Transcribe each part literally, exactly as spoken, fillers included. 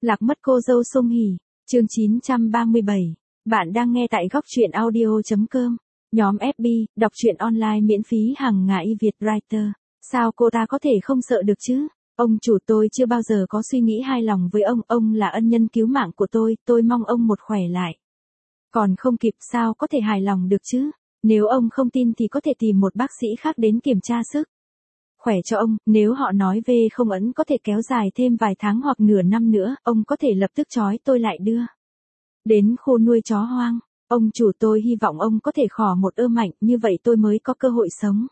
Lạc mất cô dâu Song Hỷ, chương chín trăm ba mươi bảy. Bạn đang nghe tại góc truyện audio chấm com. Nhóm ép bê, đọc truyện online miễn phí hàng ngày Việt Writer. Sao cô ta có thể không sợ được chứ? Ông chủ, tôi chưa bao giờ có suy nghĩ hài lòng với ông, ông là ân nhân cứu mạng của tôi, tôi mong ông một khỏe lại. Còn không kịp, sao có thể hài lòng được chứ? Nếu ông không tin thì có thể tìm một bác sĩ khác đến kiểm tra sức khỏe cho ông, nếu họ nói về không ấn có thể kéo dài thêm vài tháng hoặc nửa năm nữa, ông có thể lập tức trói tôi lại đưa đến khu nuôi chó hoang. Ông chủ, tôi hy vọng ông có thể khỏ một ơ mạnh, như vậy tôi mới có cơ hội sống.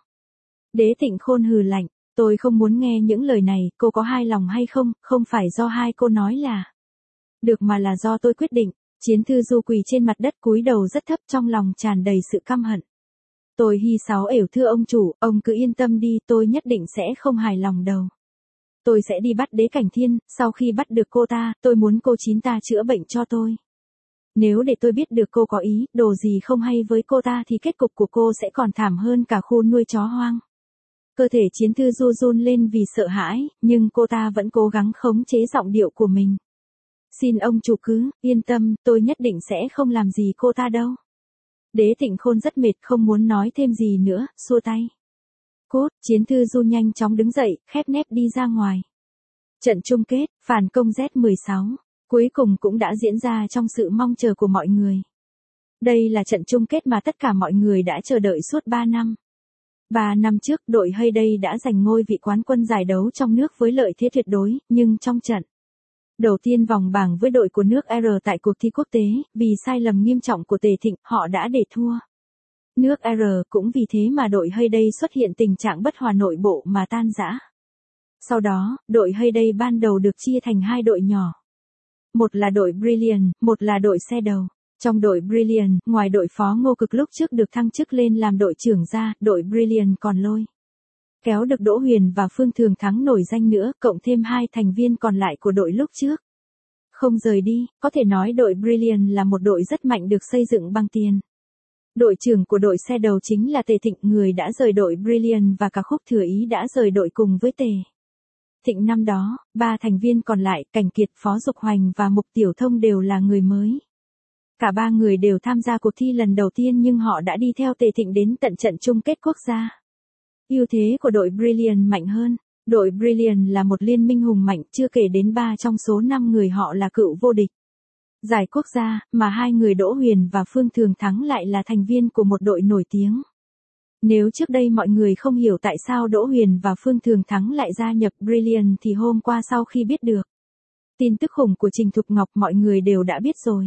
Đế Tịnh Khôn hừ lạnh, tôi không muốn nghe những lời này, cô có hài lòng hay không, không phải do hai cô nói là được mà là do tôi quyết định. Chiến Thư Du quỳ trên mặt đất cúi đầu rất thấp, trong lòng tràn đầy sự căm hận. Tôi hy sáu ểu thưa ông chủ, ông cứ yên tâm đi, tôi nhất định sẽ không hài lòng đâu. Tôi sẽ đi bắt Đế Cảnh Thiên, sau khi bắt được cô ta, tôi muốn cô chín ta chữa bệnh cho tôi. Nếu để tôi biết được cô có ý, đồ gì không hay với cô ta thì kết cục của cô sẽ còn thảm hơn cả khu nuôi chó hoang. Cơ thể Chiến Thư Du run lên vì sợ hãi, nhưng cô ta vẫn cố gắng khống chế giọng điệu của mình. Xin ông chủ cứ yên tâm, tôi nhất định sẽ không làm gì cô ta đâu. Đế Tịnh Khôn rất mệt, không muốn nói thêm gì nữa, xua tay. Cốt, Chiến Thư Du nhanh chóng đứng dậy, khép nép đi ra ngoài. Trận chung kết, phản công Z mười sáu, cuối cùng cũng đã diễn ra trong sự mong chờ của mọi người. Đây là trận chung kết mà tất cả mọi người đã chờ đợi suốt ba năm. ba năm trước, đội Hayday đã giành ngôi vị quán quân giải đấu trong nước với lợi thế tuyệt đối, nhưng trong trận đầu tiên vòng bảng với đội của nước R tại cuộc thi quốc tế, vì sai lầm nghiêm trọng của Tề Thịnh, họ đã để thua nước R, cũng vì thế mà đội Hayday xuất hiện tình trạng bất hòa nội bộ mà tan rã. Sau đó, đội Hayday ban đầu được chia thành hai đội nhỏ. Một là đội Brilliant, một là đội xe đầu. Trong đội Brilliant, ngoài đội phó Ngô Cực lúc trước được thăng chức lên làm đội trưởng ra, đội Brilliant còn lôi kéo được Đỗ Huyền và Phương Thường Thắng nổi danh nữa, cộng thêm hai thành viên còn lại của đội lúc trước không rời đi, có thể nói đội Brilliant là một đội rất mạnh được xây dựng bằng tiền. Đội trưởng của đội xe đầu chính là Tề Thịnh, người đã rời đội Brilliant, và cả Khúc Thừa Ý đã rời đội cùng với Tề Thịnh năm đó. Ba thành viên còn lại, Cảnh Kiệt, Phó Dục Hoành và Mục Tiểu Thông đều là người mới. Cả ba người đều tham gia cuộc thi lần đầu tiên nhưng họ đã đi theo Tề Thịnh đến tận trận chung kết quốc gia. Ưu thế của đội Brilliant mạnh hơn. Đội Brilliant là một liên minh hùng mạnh, chưa kể đến ba trong số năm người họ là cựu vô địch giải quốc gia, mà hai người Đỗ Huyền và Phương Thường Thắng lại là thành viên của một đội nổi tiếng. Nếu trước đây mọi người không hiểu tại sao Đỗ Huyền và Phương Thường Thắng lại gia nhập Brilliant thì hôm qua sau khi biết được tin tức khủng của Trình Thục Ngọc, mọi người đều đã biết rồi.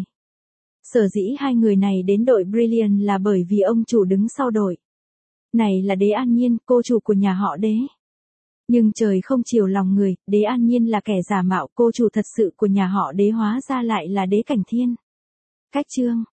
Sở dĩ hai người này đến đội Brilliant là bởi vì ông chủ đứng sau đội này là Đế An Nhiên, cô chủ của nhà họ Đế. Nhưng trời không chiều lòng người, Đế An Nhiên là kẻ giả mạo, cô chủ thật sự của nhà họ Đế hóa ra lại là Đế Cảnh Thiên. Cách chương